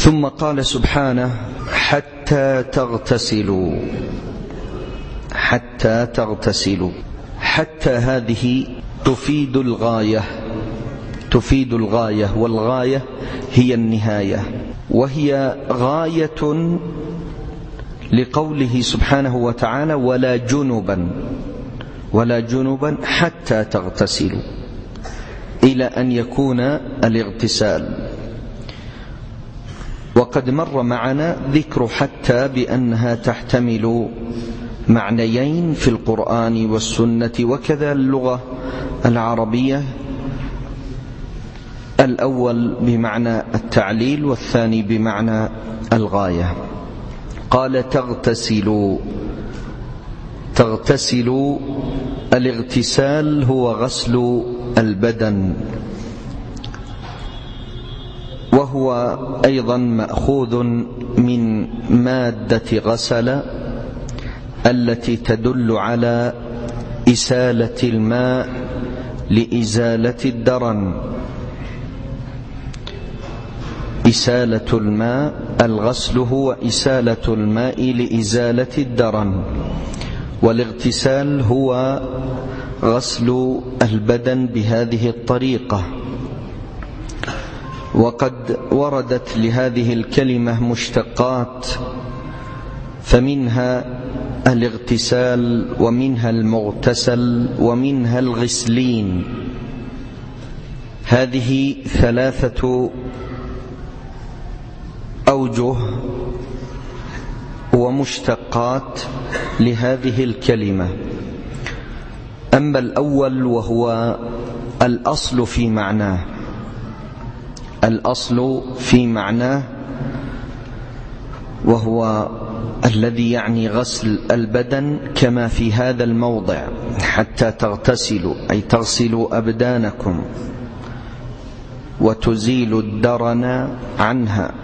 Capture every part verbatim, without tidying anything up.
ثم قال سبحانه حتى تغتسلوا، حتى تغتسلوا. حتى هذه تفيد الغاية، تفيد الغاية، والغاية هي النهاية، وهي غاية لقوله سبحانه وتعالى ولا جنبا، ولا جنبا حتى تغتسلوا، إلى أن يكون الاغتسال. وقد مر معنا ذكر حتى بأنها تحتمل معنيين في القرآن والسنة وكذا اللغة العربية، الأول بمعنى التعليل والثاني بمعنى الغاية. قال تغتسلوا، تغتسلوا، الاغتسال هو غسل البدن، وهو أيضا مأخوذ من مادة غسل التي تدل على إسالة الماء لإزالة الدرن. إسالة الماء، الغسل هو إسالة الماء لإزالة الدرن، والاغتسال هو غسل البدن بهذه الطريقة. وقد وردت لهذه الكلمة مشتقات، فمنها الاغتسال ومنها المغتسل ومنها الغسلين. هذه ثلاثة أوجه ومشتقات لهذه الكلمة. أما الأول وهو الأصل في معناه، الأصل في معناه وهو الذي يعني غسل البدن كما في هذا الموضع حتى تغتسلوا، أي تغسلوا أبدانكم وتزيلوا الدرن عنها.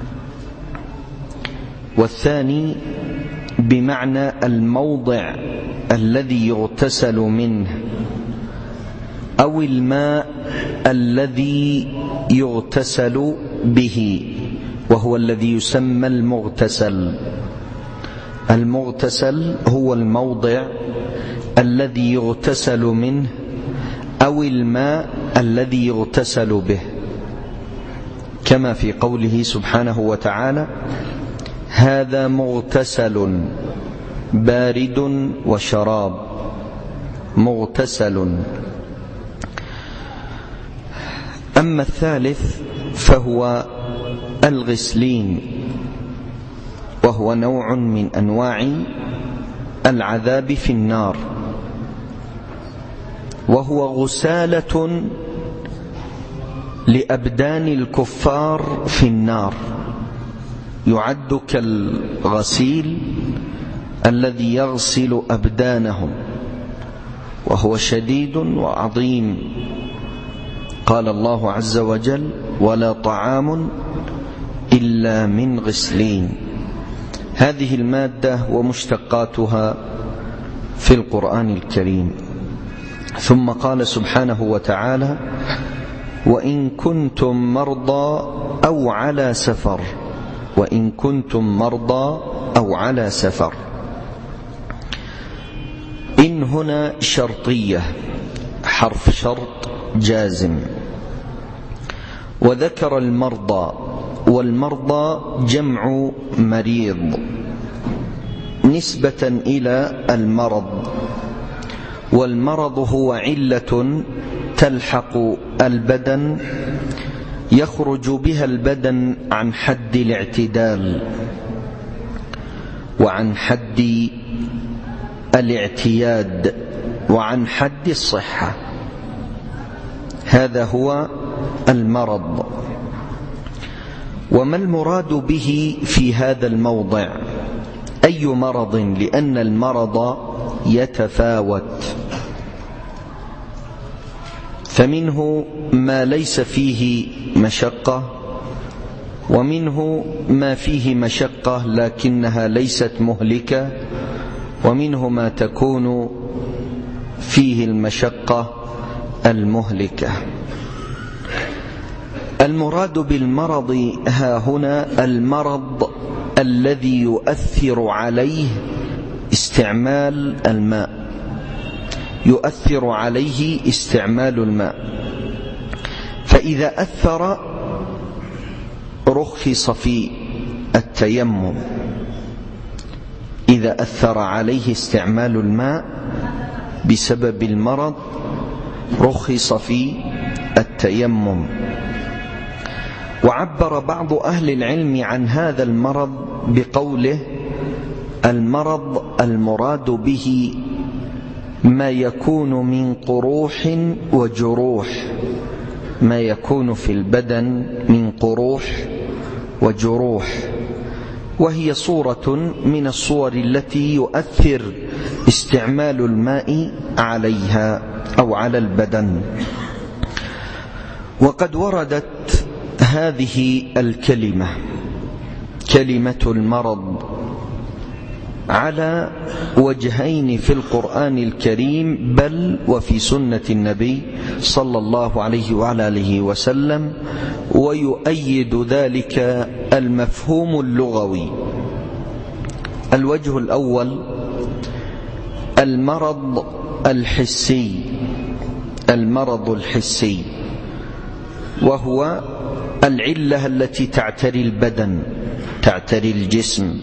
والثاني بمعنى الموضع الذي يغتسل منه، أو الماء الذي يغتسل به، وهو الذي يسمى المغتسل. المغتسل هو الموضع الذي يغتسل منه أو الماء الذي يغتسل به، كما في قوله سبحانه وتعالى هذا مغتسل بارد وشراب، مغتسل. أما الثالث فهو الغسلين، وهو نوع من أنواع العذاب في النار، وهو غسالة لأبدان الكفار في النار، يعد كالغسيل الذي يغسل أبدانهم، وهو شديد وعظيم. قال الله عز وجل ولا طعام إلا من غسلين. هذه المادة ومشتقاتها في القرآن الكريم. ثم قال سبحانه وتعالى وإن كنتم مرضى أو على سفر، وإن كنتم مرضى أو على سفر. إن هنا شرطية، حرف شرط جازم. وذكر المرضى، والمرضى جمع مريض نسبة إلى المرض، والمرض هو علة تلحق البدن يخرج بها البدن عن حد الاعتدال وعن حد الاعتياد وعن حد الصحة. هذا هو المرض. وما المراد به في هذا الموضع؟ أي مرض؟ لأن المرض يتفاوت، فمنه ما ليس فيه مشقة، ومنه ما فيه مشقة لكنها ليست مهلكة، ومنه ما تكون فيه المشقة المهلكة. المراد بالمرض ها هنا المرض الذي يؤثر عليه استعمال الماء، يؤثر عليه استعمال الماء. فإذا أثر رخص في التيمم، إذا أثر عليه استعمال الماء بسبب المرض رخص في التيمم. وعبر بعض أهل العلم عن هذا المرض بقوله: المرض المراد به ما يكون من قروح وجروح، ما يكون في البدن من قروح وجروح، وهي صورة من الصور التي يؤثر استعمال الماء عليها أو على البدن. وقد وردت هذه الكلمة، كلمة المرض، على وجهين في القرآن الكريم بل وفي سنة النبي صلى الله عليه وعلى آله وسلم، ويؤيد ذلك المفهوم اللغوي. الوجه الأول المرض الحسي، المرض الحسي وهو العلة التي تعتري البدن، تعتري الجسم.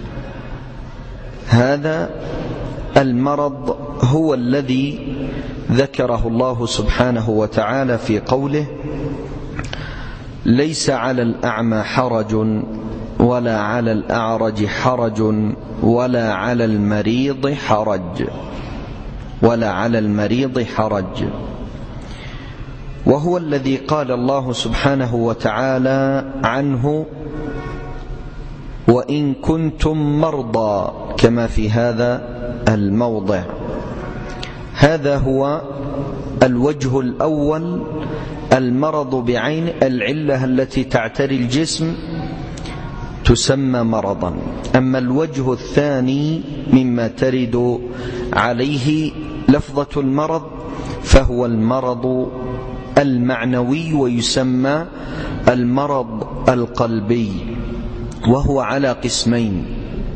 هذا المرض هو الذي ذكره الله سبحانه وتعالى في قوله: ليس على الأعمى حرج ولا على الأعرج حرج ولا على المريض حرج، ولا على المريض حرج. وهو الذي قال الله سبحانه وتعالى عنه: وإن كنتم مرضى، كما في هذا الموضع. هذا هو الوجه الأول، المرض بعين العلة التي تعتري الجسم تسمى مرضا. أما الوجه الثاني مما ترد عليه لفظة المرض فهو المرض المعنوي، ويسمى المرض القلبي، وهو على قسمين.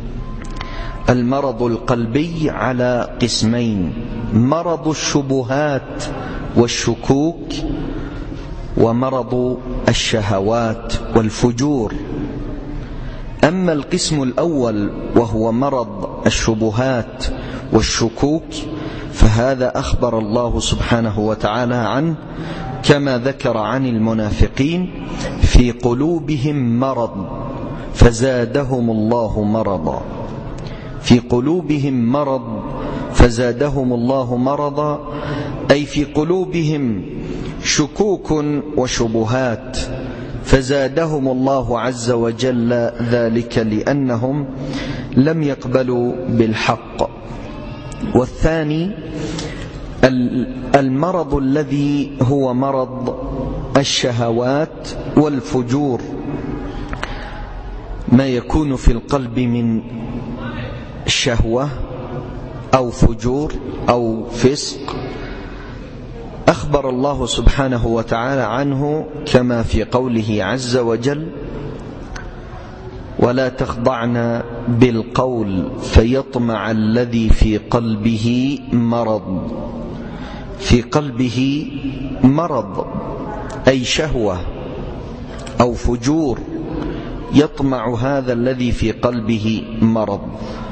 المرض القلبي على قسمين: مرض الشبهات والشكوك، ومرض الشهوات والفجور. أما القسم الأول وهو مرض الشبهات والشكوك فهذا أخبر الله سبحانه وتعالى عنه كما ذكر عن المنافقين: في قلوبهم مرض فزادهم الله مرضا، في قلوبهم مرض فزادهم الله مرضا، أي في قلوبهم شكوك وشبهات فزادهم الله عز وجل ذلك لأنهم لم يقبلوا بالحق. والثاني المرض الذي هو مرض الشهوات والفجور، ما يكون في القلب من شهوة أو فجور أو فسق، أخبر الله سبحانه وتعالى عنه كما في قوله عز وجل: ولا تخضعن بالقول فيطمع الذي في قلبه مرض. في قلبه مرض أي شهوة أو فجور، يطمع هذا الذي في قلبه مرض.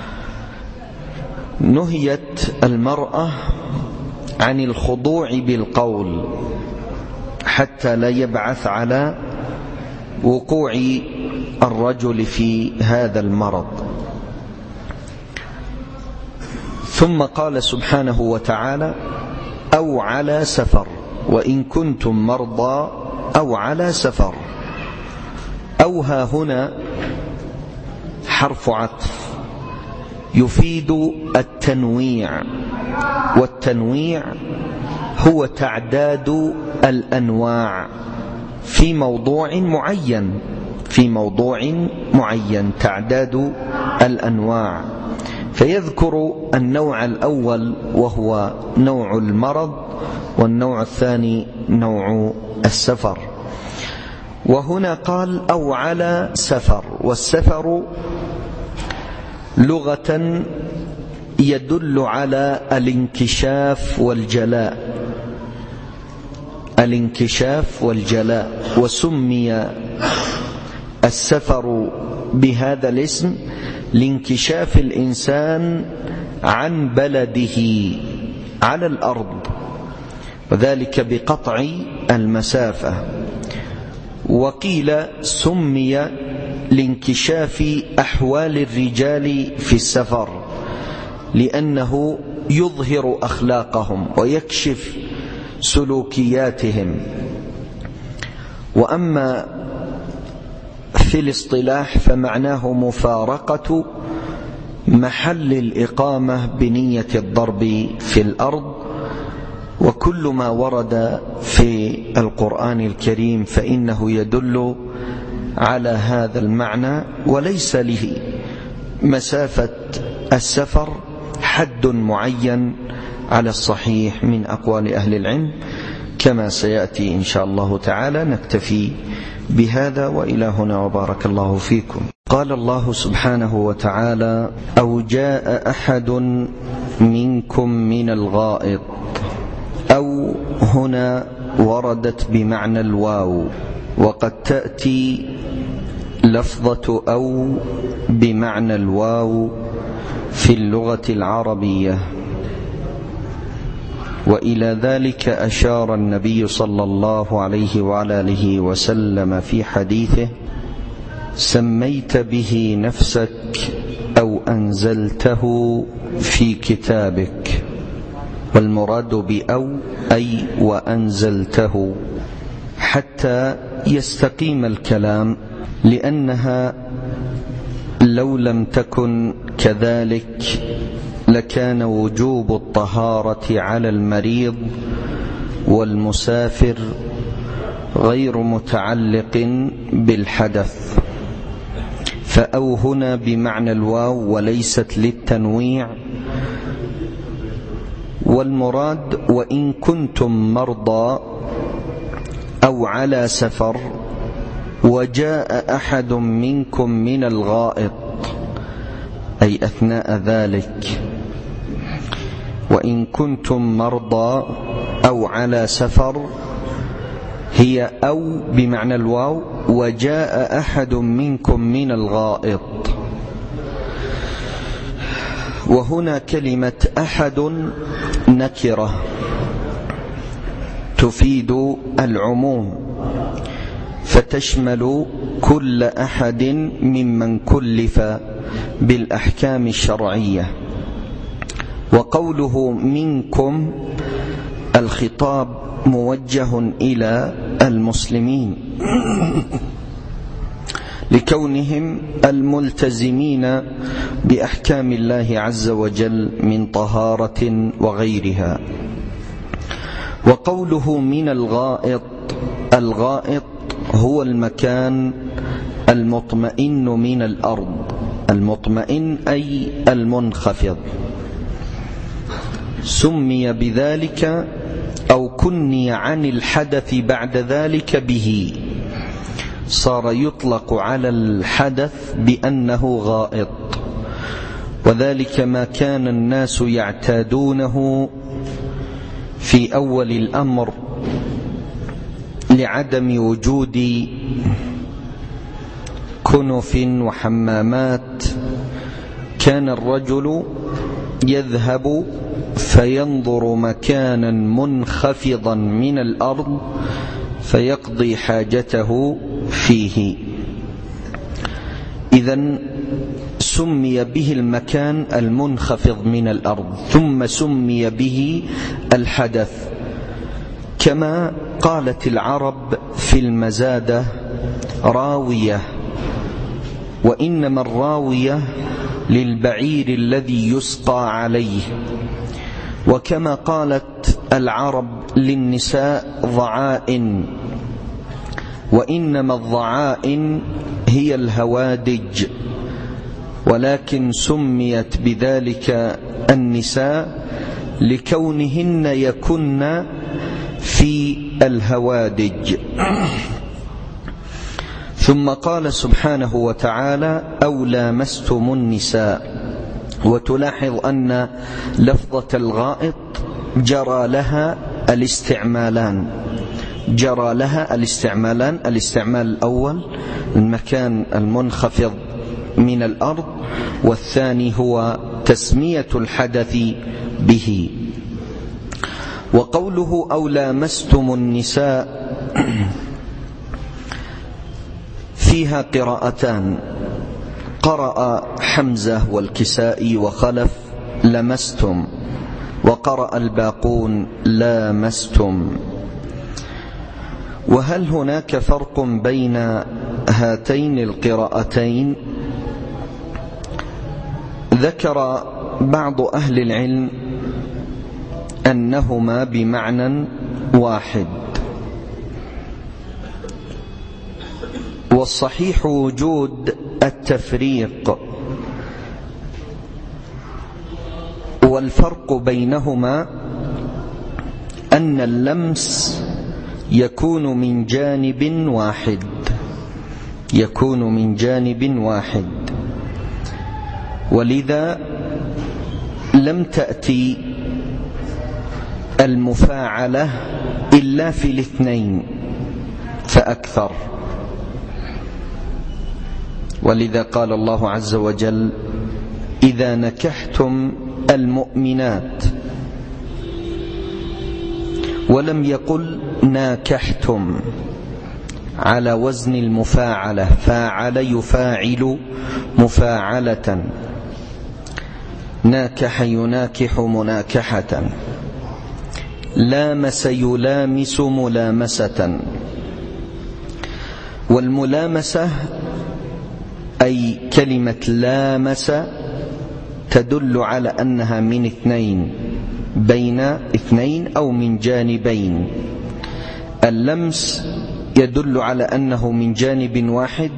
نهيت المرأة عن الخضوع بالقول حتى لا يبعث على وقوع الرجل في هذا المرض. ثم قال سبحانه وتعالى: أو على سفر، وإن كنتم مرضى أو على سفر. أو ها هنا حرف عطف يفيد التنويع، والتنويع هو تعداد الأنواع في موضوع معين، في موضوع معين تعداد الأنواع. فيذكر النوع الأول وهو نوع المرض، والنوع الثاني نوع السفر. وهنا قال أو على سفر، والسفر لغة يدل على الانكشاف والجلاء، الانكشاف والجلاء. وسمي السفر بهذا الاسم لانكشاف الإنسان عن بلده على الأرض، وذلك بقطع المسافة. وقيل سمي لانكشاف أحوال الرجال في السفر لأنه يظهر أخلاقهم ويكشف سلوكياتهم. وأما في الاصطلاح فمعناه مفارقة محل الإقامة بنية الضرب في الأرض. وكل ما ورد في القرآن الكريم فإنه يدل على هذا المعنى، وليس له مسافة السفر حد معين على الصحيح من أقوال أهل العلم كما سيأتي إن شاء الله تعالى. نكتفي بهذا وإلى هنا وبارك الله فيكم. قال الله سبحانه وتعالى: أو جاء أحد منكم من الغائط. أو هنا وردت بمعنى الواو، وقد تأتي لفظة أو بمعنى الواو في اللغة العربية، وإلى ذلك أشار النبي صلى الله عليه وعلى آله وسلم في حديثه: سميت به نفسك أو أنزلته في كتابك. والمراد بأو أي وأنزلته، حتى يستقيم الكلام، لأنها لو لم تكن كذلك لكان وجوب الطهارة على المريض والمسافر غير متعلق بالحدث. فأو هنا بمعنى الواو وليست للتنويع. والمراد وإن كنتم مرضى أو على سفر وجاء أحد منكم من الغائط، أي أثناء ذلك. وإن كنتم مرضى أو على سفر هي أو بمعنى الواو، وجاء أحد منكم من الغائط. وهنا كلمة أحد نكرة تفيد العموم، فتشمل كل أحد ممن كلف بالأحكام الشرعية. وقوله منكم الخطاب موجه إلى المسلمين لكونهم الملتزمين بأحكام الله عز وجل من طهارة وغيرها. وقوله من الغائط، الغائط هو المكان المطمئن من الأرض، المطمئن أي المنخفض. سمي بذلك أو كني عن الحدث بعد ذلك به، صار يطلق على الحدث بأنه غائط. وذلك ما كان الناس يعتادونه في أول الأمر لعدم وجود كنف وحمامات. كان الرجل يذهب فينظر مكانا منخفضا من الأرض فيقضي حاجته فيه. إذن سمي به المكان المنخفض من الأرض، ثم سمي به الحدث. كما قالت العرب في المزادة راوية، وإنما الراوية للبعير الذي يسقى عليه. وكما قالت العرب للنساء ضعائن، وإنما الضعائن هي الهوادج، ولكن سميت بذلك النساء لكونهن يكن في الهوادج. ثم قال سبحانه وتعالى أو لامستم النساء. وتلاحظ أن لفظة الغائط جرى لها الاستعمالان جرى لها الاستعمالان الاستعمال الأول المكان المنخفض من الأرض، والثاني هو تسمية الحدث به. وقوله أو لامستم النساء فيها قراءتان، قرأ حمزة والكسائي وخلف لمستم، وقرأ الباقون لامستم. وهل هناك فرق بين هاتين القراءتين؟ ذكر بعض أهل العلم أنهما بمعنى واحد، والصحيح وجود التفريق، والفرق بينهما أن اللمس يكون من جانب واحد يكون من جانب واحد ولذا لم تأتي المفاعلة إلا في الاثنين فأكثر. ولذا قال الله عز وجل إذا نكحتم المؤمنات، ولم يقل ناكحتم على وزن المفاعلة، فاعل يفاعل مفاعلة، ناكح يناكح مناكحة، لامس يلامس ملامسة. والملامسة أي كلمة لامس تدل على أنها من اثنين، بين اثنين أو من جانبين. اللمس يدل على أنه من جانب واحد،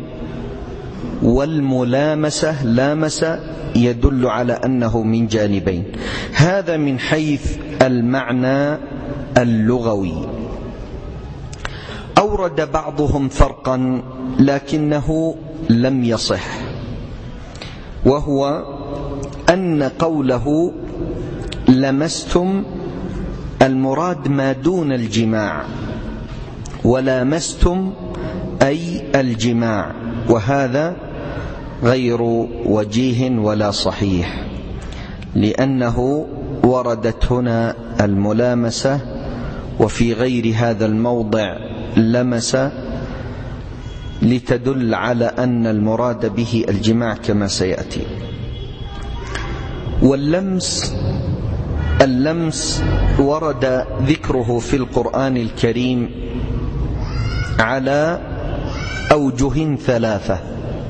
والملامسة لامس يدل على أنه من جانبين. هذا من حيث المعنى اللغوي. أورد بعضهم فرقا لكنه لم يصح، وهو أن قوله لمستم المراد ما دون الجماع، ولامستم أي الجماع، وهذا غير وجيه ولا صحيح، لأنه وردت هنا الملامسة وفي غير هذا الموضع لمس، لتدل على أن المراد به الجماع كما سيأتي. واللمس اللمس ورد ذكره في القرآن الكريم على أوجه ثلاثة.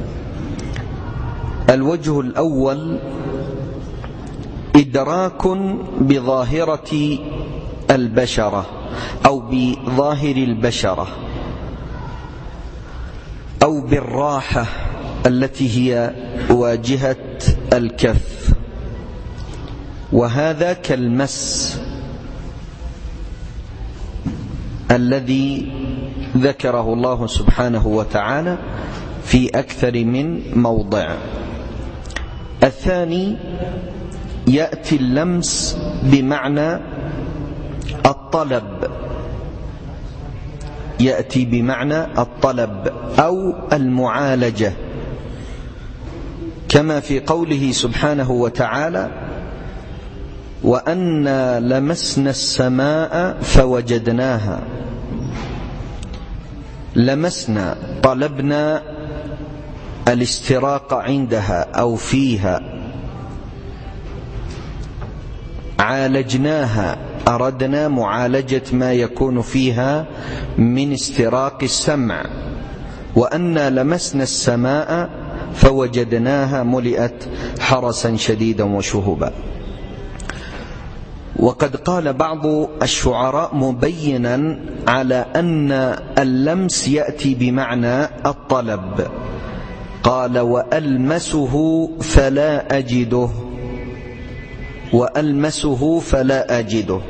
الوجه الأول إدراك بظاهرة البشرة أو بظاهر البشرة أو بالراحة التي هي واجهة الكف، وهذا كالمس الذي ذكره الله سبحانه وتعالى في أكثر من موضع. الثاني يأتي اللمس بمعنى الطلب يأتي بمعنى الطلب أو المعالجة، كما في قوله سبحانه وتعالى وأنا لمسنا السماء فوجدناها. لمسنا طلبنا الاستراق عندها أو فيها، عالجناها أردنا معالجة ما يكون فيها من استراق السمع. وأنا لمسنا السماء فوجدناها ملئت حرسا شديدا وشهبا. وقد قال بعض الشعراء مبينا على أن اللمس يأتي بمعنى الطلب، قال وألمسه فلا أجده وألمسه فلا أجده،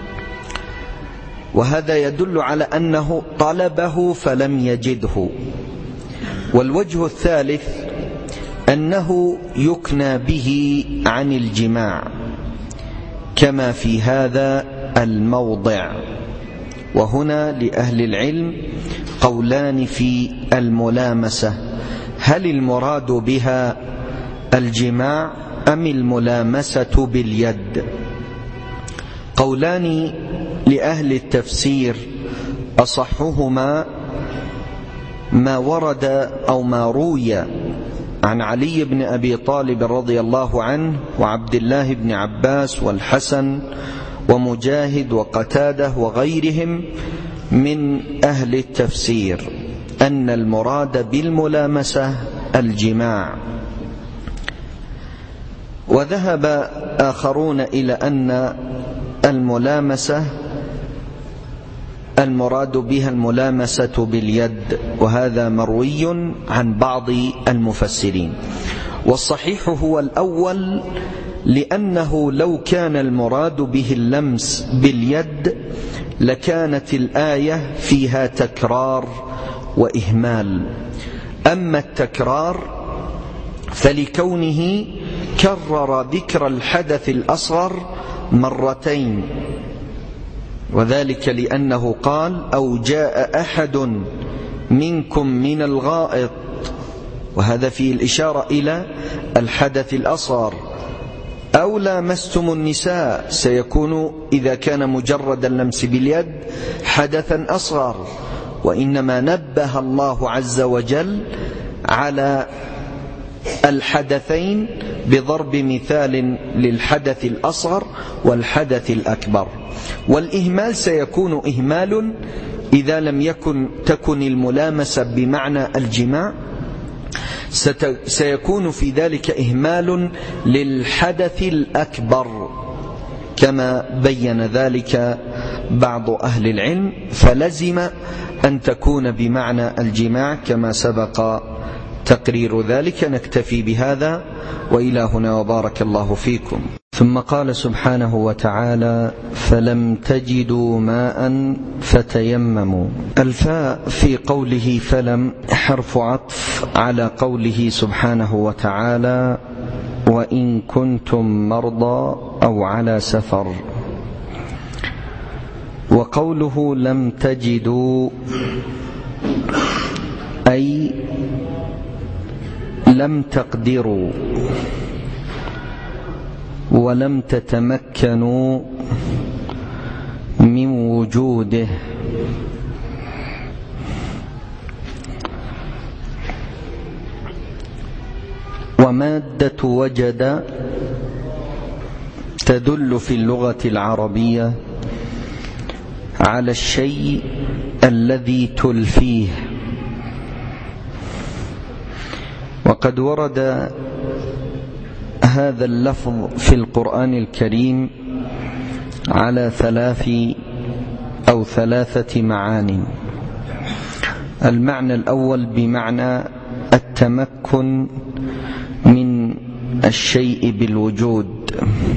وهذا يدل على أنه طلبه فلم يجده، والوجه الثالث أنه يكنى به عن الجماع كما في هذا الموضع. وهنا لأهل العلم قولان في الملامسة، هل المراد بها الجماع أم الملامسة باليد؟ قولان لأهل التفسير أصحهما ما ورد أو ما روي عن علي بن أبي طالب رضي الله عنه وعبد الله بن عباس والحسن ومجاهد وقتاده وغيرهم من أهل التفسير أن المراد بالملامسة الجماع. وذهب آخرون إلى أن الملامسة المراد بها الملامسة باليد، وهذا مروي عن بعض المفسرين. والصحيح هو الأول، لأنه لو كان المراد به اللمس باليد لكانت الآية فيها تكرار وإهمال. أما التكرار فلكونه كرر ذكر الحدث الأصغر مرتين، وذلك لأنه قال أو جاء أحد منكم من الغائط، وهذا فيه الإشارة إلى الحدث الأصغر. أو لامستم النساء، سيكون إذا كان مجرد اللمس باليد حدثا أصغر، وإنما نبه الله عز وجل على الحدثين بضرب مثال للحدث الأصغر والحدث الأكبر. والإهمال سيكون إهمال إذا لم يكن تكن الملامسة بمعنى الجماع، سيكون في ذلك إهمال للحدث الأكبر كما بين ذلك بعض أهل العلم، فلزم أن تكون بمعنى الجماع كما سبق تقرير ذلك. نكتفي بهذا وإلى هنا، وبارك الله فيكم. ثم قال سبحانه وتعالى فلم تجدوا ماء فتيمموا. الفاء في قوله فلم حرف عطف على قوله سبحانه وتعالى وإن كنتم مرضى أو على سفر. وقوله لم تجدوا أي لم تقدروا ولم تتمكنوا من وجوده. ومادة وجد تدل في اللغة العربية على الشيء الذي تلفيه. وقد ورد هذا اللفظ في القرآن الكريم على ثلاث أو ثلاثة معان. المعنى الأول بمعنى التمكن من الشيء بالوجود،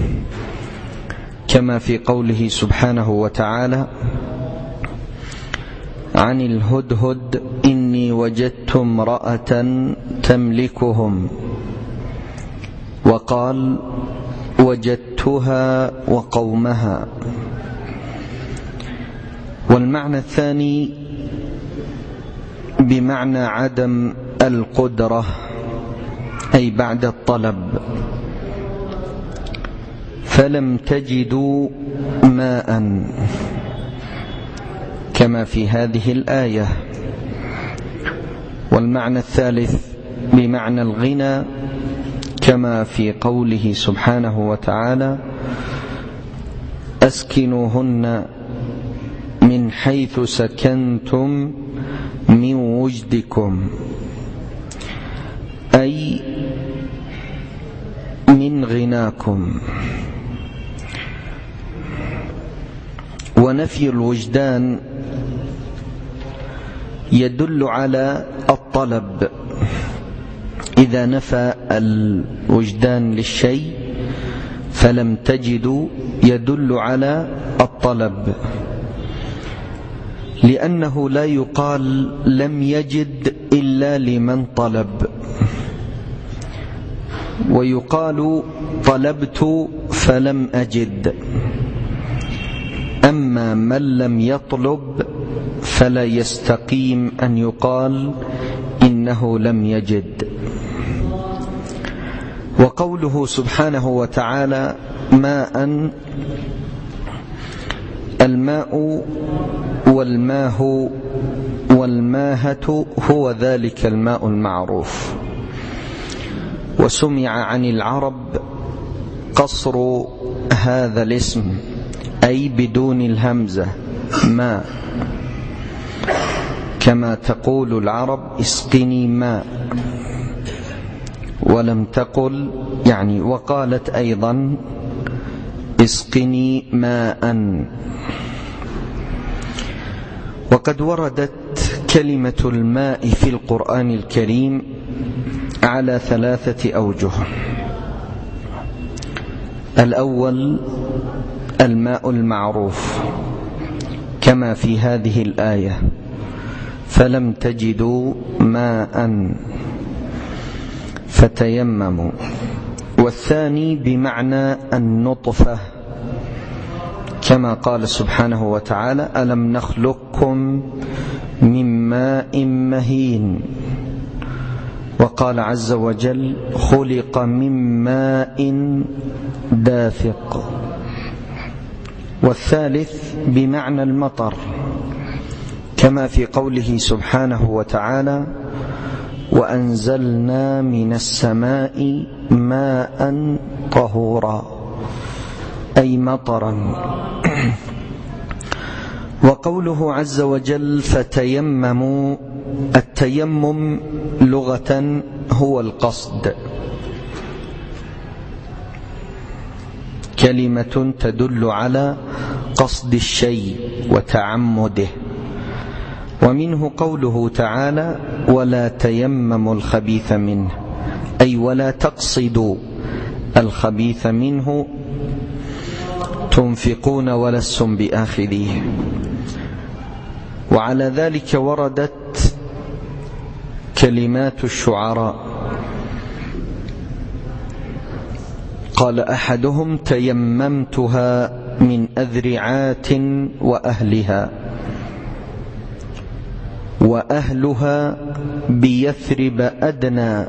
كما في قوله سبحانه وتعالى عن الهدهد إني وجدت امرأة تملكهم، وقال وجدتها وقومها. والمعنى الثاني بمعنى عدم القدرة أي بعد الطلب، فلم تجدوا ماء كما في هذه الآية. والمعنى الثالث بمعنى الغنى كما في قوله سبحانه وتعالى أسكنوهن من حيث سكنتم من وجدكم، أي من غناكم. ونفي الوجدان يدل على الطلب، إذا نفى الوجدان للشيء فلم تجدوا يدل على الطلب، لأنه لا يقال لم يجد إن إلا لمن طلب. ويقال طلبت فلم أجد، أما من لم يطلب فلا يستقيم أن يقال إنه لم يجد. وقوله سبحانه وتعالى ماء، الماء والماه والماهة هو ذلك الماء المعروف. وسمع عن العرب قصر هذا الاسم، أي بدون الهمزة، ماء، كما تقول العرب اسقني ماء، ولم تقل يعني وقالت أيضا اسقني ماء. وقد وردت كلمة الماء في القرآن الكريم على ثلاثة أوجه. الأول الماء المعروف كما في هذه الآية فلم تجدوا ماء فتيمموا. والثاني بمعنى النطفة كما قال سبحانه وتعالى ألم نخلقكم من ماء مهين. وقال عز وجل خلق من ماء دافق. والثالث بمعنى المطر كما في قوله سبحانه وتعالى وأنزلنا من السماء ماء طهورا، أي مطرا. وقوله عز وجل فتيمموا، التيمم لغة هو القصد، كلمة تدل على قصد الشيء وتعمده. ومنه قوله تعالى ولا تيمموا الخبيث منه، أي ولا تقصدوا الخبيث منه تنفقون ولستم بآخذيه. وعلى ذلك وردت كلمات الشعراء، قال أحدهم تيممتها من أذرعات وأهلها، وأهلها بيثرب أدنى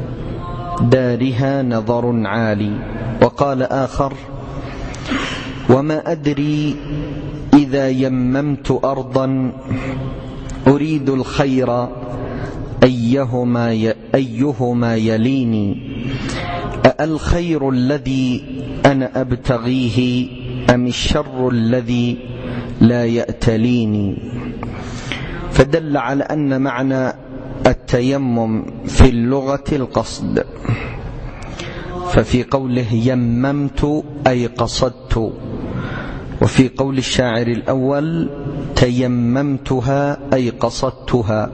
دارها نظر عالي. وقال آخر وما أدري إذا يممت أرضا أريد الخير أيهما أيهما يليني، أالخير الذي أنا أبتغيه أم الشر الذي لا يأتليني. فدل على أن معنى التيمم في اللغة القصد. ففي قوله يممت أي قصدت، وفي قول الشاعر الأول تيممتها أي قصدتها.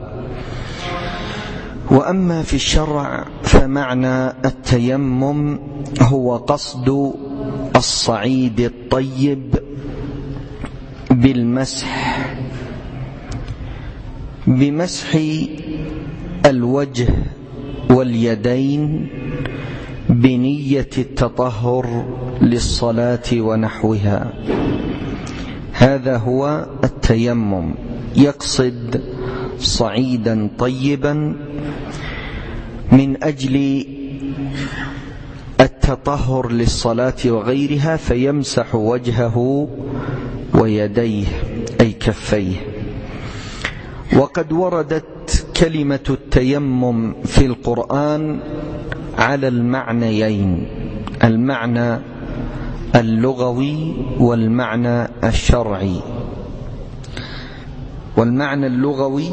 وأما في الشرع فمعنى التيمم هو قصد الصعيد الطيب بالمسح، بمسح الوجه واليدين بنية التطهر للصلاة ونحوها. هذا هو التيمم، يقصد صعيدا طيبا من أجل التطهر للصلاة وغيرها، فيمسح وجهه ويديه أي كفيه. وقد وردت كلمة التيمم في القرآن على المعنيين، المعنى اللغوي والمعنى الشرعي. والمعنى اللغوي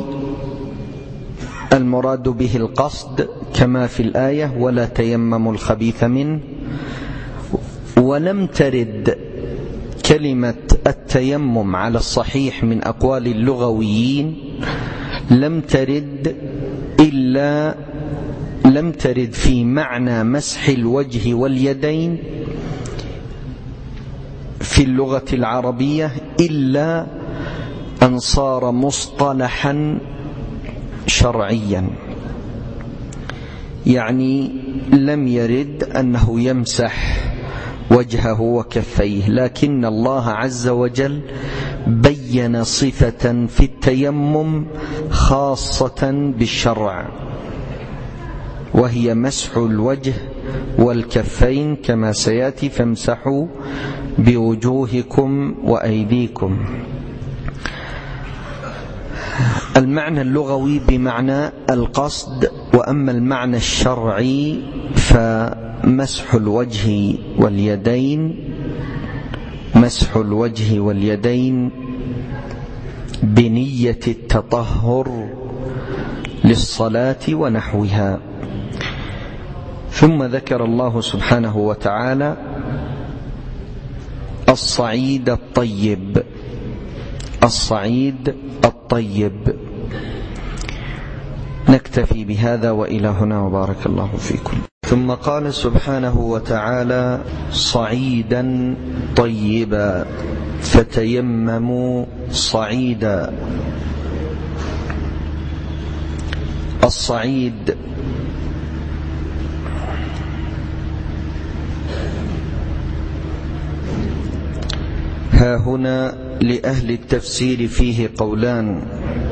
المراد به القصد كما في الآية ولا تيمموا الخبيث منه. ولم ترد كلمة التيمم على الصحيح من أقوال اللغويين، لم ترد إلا لم ترد في معنى مسح الوجه واليدين في اللغة العربية إلا أن صار مصطلحا شرعيا. يعني لم يرد أنه يمسح وجهه وكفيه، لكن الله عز وجل بين صفة في التيمم خاصة بالشرع، وهي مسح الوجه والكفين كما سيأتي: فامسحوا بوجوهكم وأيديكم. المعنى اللغوي بمعنى القصد، وأما المعنى الشرعي فمسح الوجه واليدين مسح الوجه واليدين بنية التطهر للصلاة ونحوها. ثم ذكر الله سبحانه وتعالى الصعيد الطيب الصعيد الطيب. نكتفي بهذا وإلى هنا، وبارك الله فيكم. ثم قال سبحانه وتعالى: صعيدا طيبا فتيمموا صعيدا. الصعيد ها هنا لأهل التفسير فيه قولان: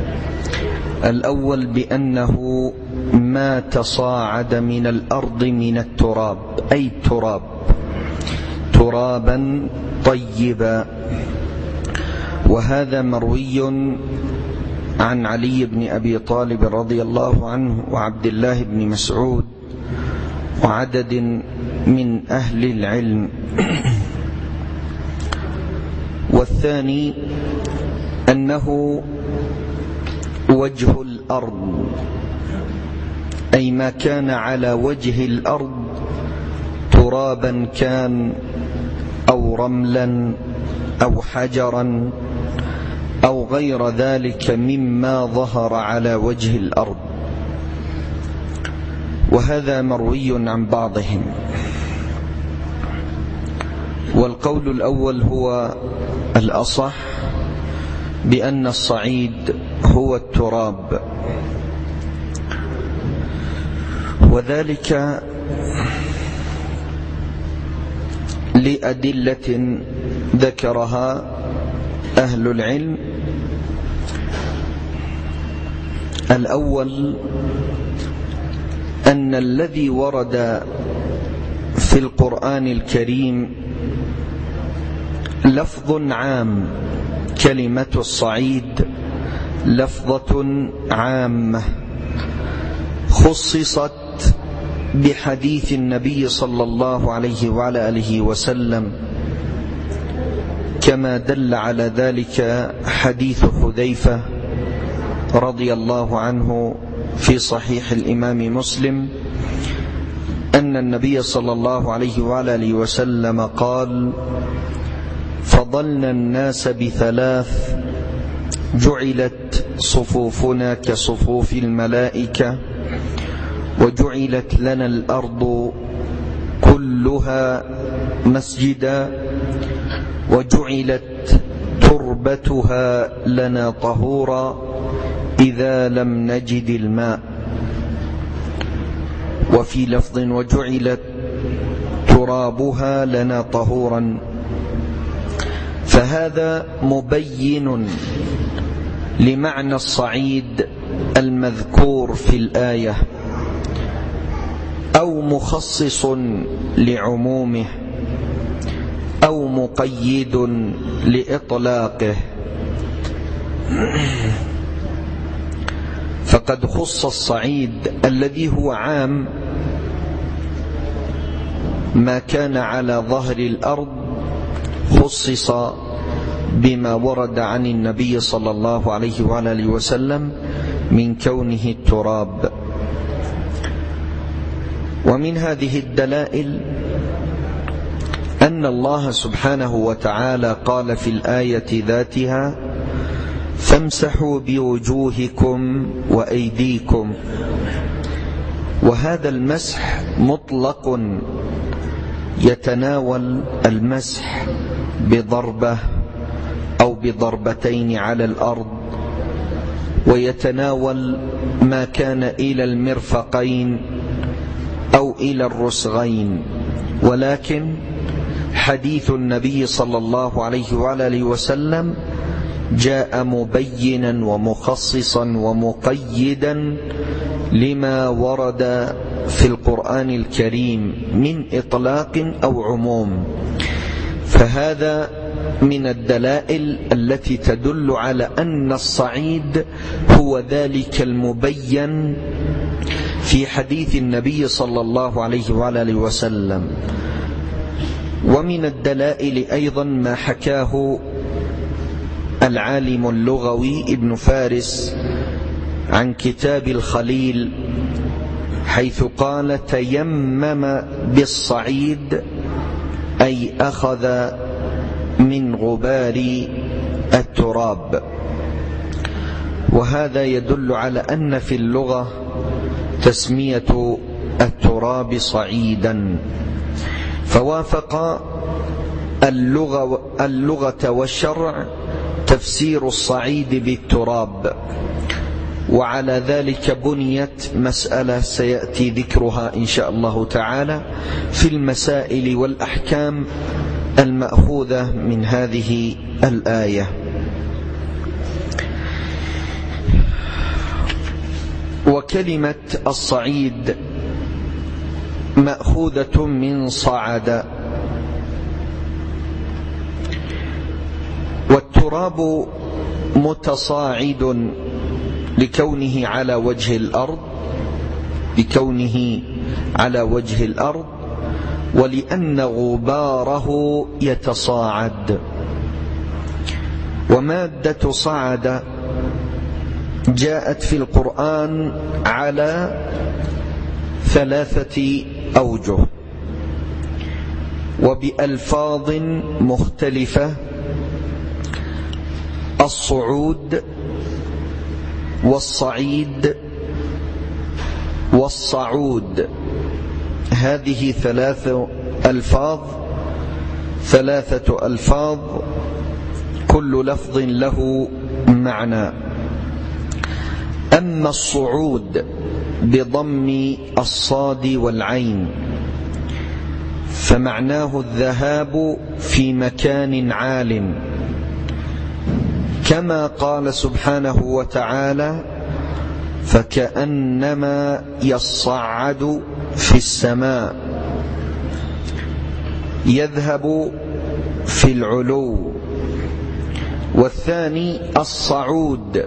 الأول بأنه ما تصاعد من الأرض من التراب، أي التراب ترابا طيبا، وهذا مروي عن علي بن أبي طالب رضي الله عنه وعبد الله بن مسعود وعدد من أهل العلم. والثاني أنه وجه الأرض، أي ما كان على وجه الأرض ترابا كان أو رملا أو حجرا أو غير ذلك مما ظهر على وجه الأرض، وهذا مروي عن بعضهم. والقول الأول هو الأصح، بأن الصعيد هو التراب، وذلك لأدلة ذكرها أهل العلم. الأول أن الذي ورد في القرآن الكريم لفظ عام، كلمة الصعيد لفظة عامة خصصت بحديث النبي صلى الله عليه وعلى آله وسلم، كما دل على ذلك حديث حذيفة رضي الله عنه في صحيح الإمام مسلم أن النبي صلى الله عليه وعلى آله وسلم قال: فضلنا الناس بثلاث: جعلت صفوفنا كصفوف الملائكة، وجعلت لنا الأرض كلها مسجدا، وجعلت تربتها لنا طهورا إذا لم نجد الماء. وفي لفظ: وجعلت ترابها لنا طهورا. فهذا مبين لمعنى الصعيد المذكور في الآية، أو مخصص لعمومه، أو مقيد لإطلاقه. فقد خص الصعيد الذي هو عام، ما كان على ظهر الأرض خصص بما ورد عن النبي صلى الله عليه وعلى آله وسلم من كونه التراب. ومن هذه الدلائل أن الله سبحانه وتعالى قال في الآية ذاتها: فامسحوا بوجوهكم وأيديكم. وهذا المسح مطلق، يتناول المسح بضربة أو بضربتين على الأرض، ويتناول ما كان إلى المرفقين إلى الرسغين، ولكن حديث النبي صلى الله عليه وآله وسلم جاء مبينا ومخصصا ومقيدا لما ورد في القرآن الكريم من إطلاق أو عموم، فهذا من الدلائل التي تدل على أن الصعيد هو ذلك المبين في حديث النبي صلى الله عليه وآله وسلم. ومن الدلائل أيضا ما حكاه العالم اللغوي ابن فارس عن كتاب الخليل، حيث قال: تيمم بالصعيد أي أخذ من غبار التراب. وهذا يدل على أن في اللغة تسمية التراب صعيدا، فوافق اللغة, اللغة والشرع تفسير الصعيد بالتراب، وعلى ذلك بنيت مسألة سيأتي ذكرها إن شاء الله تعالى في المسائل والأحكام المأخوذة من هذه الآية. وكلمة الصعيد مأخوذة من صعد، والتراب متصاعد لكونه على وجه الأرض لكونه على وجه الأرض ولأن غباره يتصاعد. ومادة صعد جاءت في القرآن على ثلاثة أوجه وبألفاظ مختلفة: الصعود والصعيد والصعود. هذه ثلاث ألفاظ ثلاثة ألفاظ كل لفظ له معنى. أما الصعود بضم الصاد والعين فمعناه الذهاب في مكان عال، كما قال سبحانه وتعالى: فكأنما يصعد في السماء، يذهب في العلو. والثاني الصعود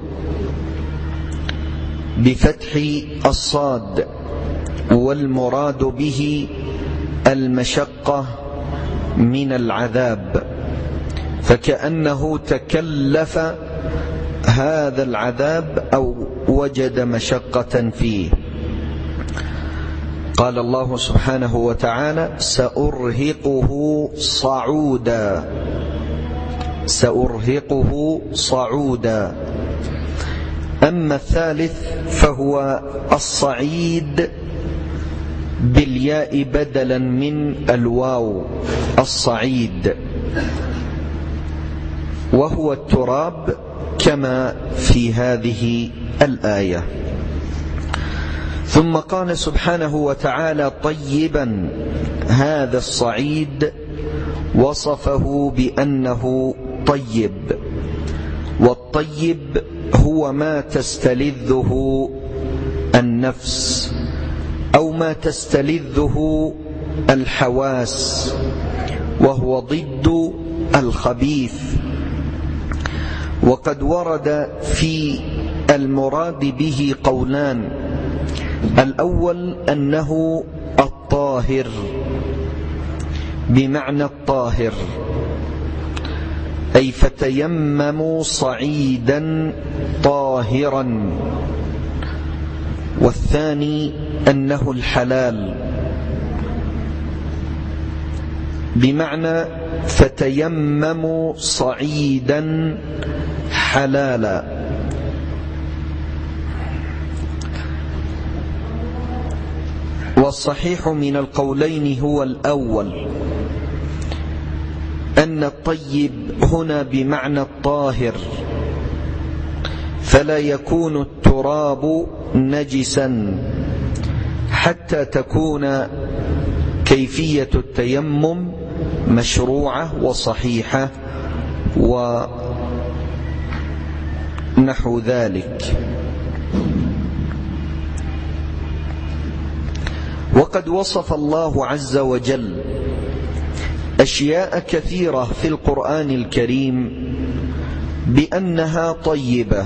بفتح الصاد، والمراد به المشقة من العذاب، فكأنه تكلف هذا العذاب أو وجد مشقة فيه. قال الله سبحانه وتعالى: سأرهقه صعودا سأرهقه صعودا. أما الثالث فهو الصعيد بالياء بدلا من الواو، الصعيد، وهو التراب كما في هذه الآية. ثم قال سبحانه وتعالى طيبا هذا الصعيد، وصفه بأنه طيب، والطيب هو ما تستلذه النفس أو ما تستلذه الحواس، وهو ضد الخبيث. وقد ورد في المراد به قولان: الأول أنه الطاهر بمعنى الطاهر، أي فتيمموا صعيدا طاهرا. والثاني أنه الحلال بمعنى فتيمموا صعيدا حلالا. والصحيح من القولين هو الأول، أن الطيب هنا بمعنى الطاهر، فلا يكون التراب نجسا حتى تكون كيفية التيمم مشروعة وصحيحة ونحو ذلك. وقد وصف الله عز وجل أشياء كثيرة في القرآن الكريم بأنها طيبة،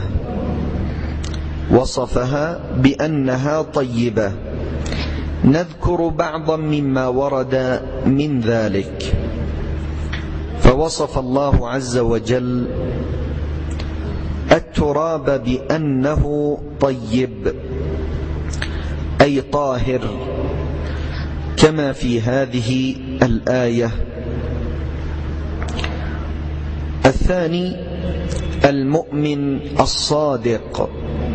وصفها بأنها طيبة. نذكر بعضا مما ورد من ذلك. فوصف الله عز وجل التراب بأنه طيب أي طاهر، كما في هذه الآية. الثاني المؤمن الصادق،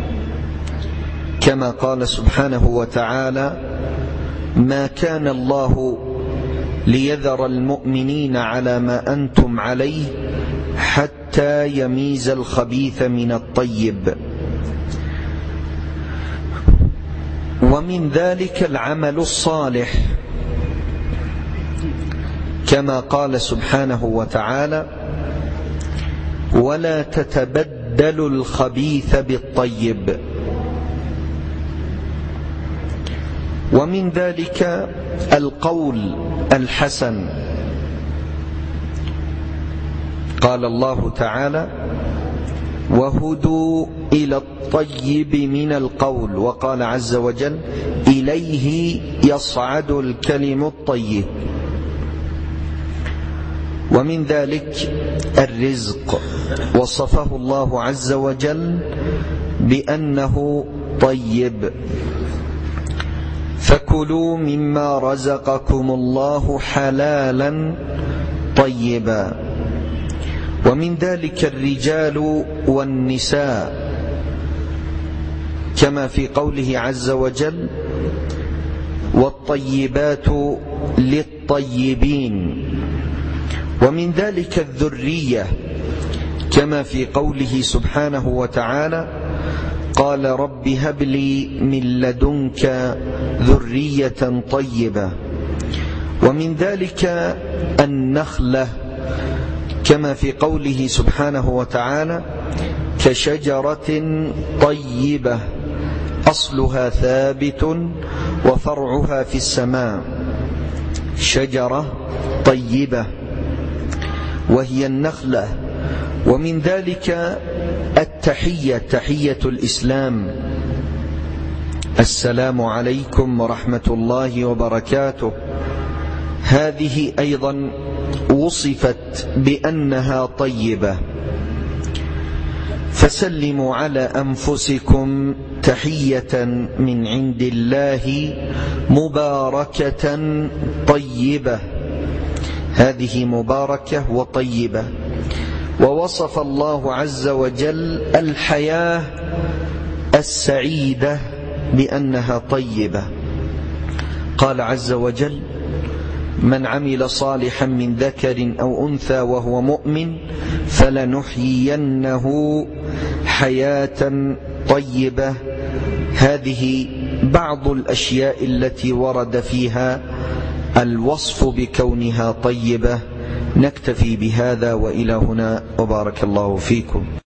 كما قال سبحانه وتعالى: ما كان الله ليذر المؤمنين على ما أنتم عليه حتى يميز الخبيث من الطيب. ومن ذلك العمل الصالح، كما قال سبحانه وتعالى: ولا تتبدلوا الخبيث بالطيب. ومن ذلك القول الحسن، قال الله تعالى: وهدوا إلى الطيب من القول. وقال عز وجل: إليه يصعد الكلم الطيب. ومن ذلك الرزق، وصفه الله عز وجل بأنه طيب: فكلوا مما رزقكم الله حلالا طيبا. ومن ذلك الرجال والنساء، كما في قوله عز وجل: والطيبات للطيبين. ومن ذلك الذرية، كما في قوله سبحانه وتعالى: قال رب هب لي من لدنك ذرية طيبة. ومن ذلك النخلة، كما في قوله سبحانه وتعالى: كشجرة طيبة أصلها ثابت وفرعها في السماء. شجرة طيبة وهي النخلة. ومن ذلك التحية، تحية الإسلام: السلام عليكم ورحمة الله وبركاته. هذه أيضا وصفت بأنها طيبة. فسلموا على أنفسكم تحية من عند الله مباركة طيبة. هذه مباركة وطيبة. ووصف الله عز وجل الحياة السعيدة بأنها طيبة. قال عز وجل: من عمل صالحا من ذكر أو أنثى وهو مؤمن فلنحيينه حياة طيبة. هذه بعض الأشياء التي ورد فيها الوصف بكونها طيبة. نكتفي بهذا وإلى هنا، وبارك الله فيكم.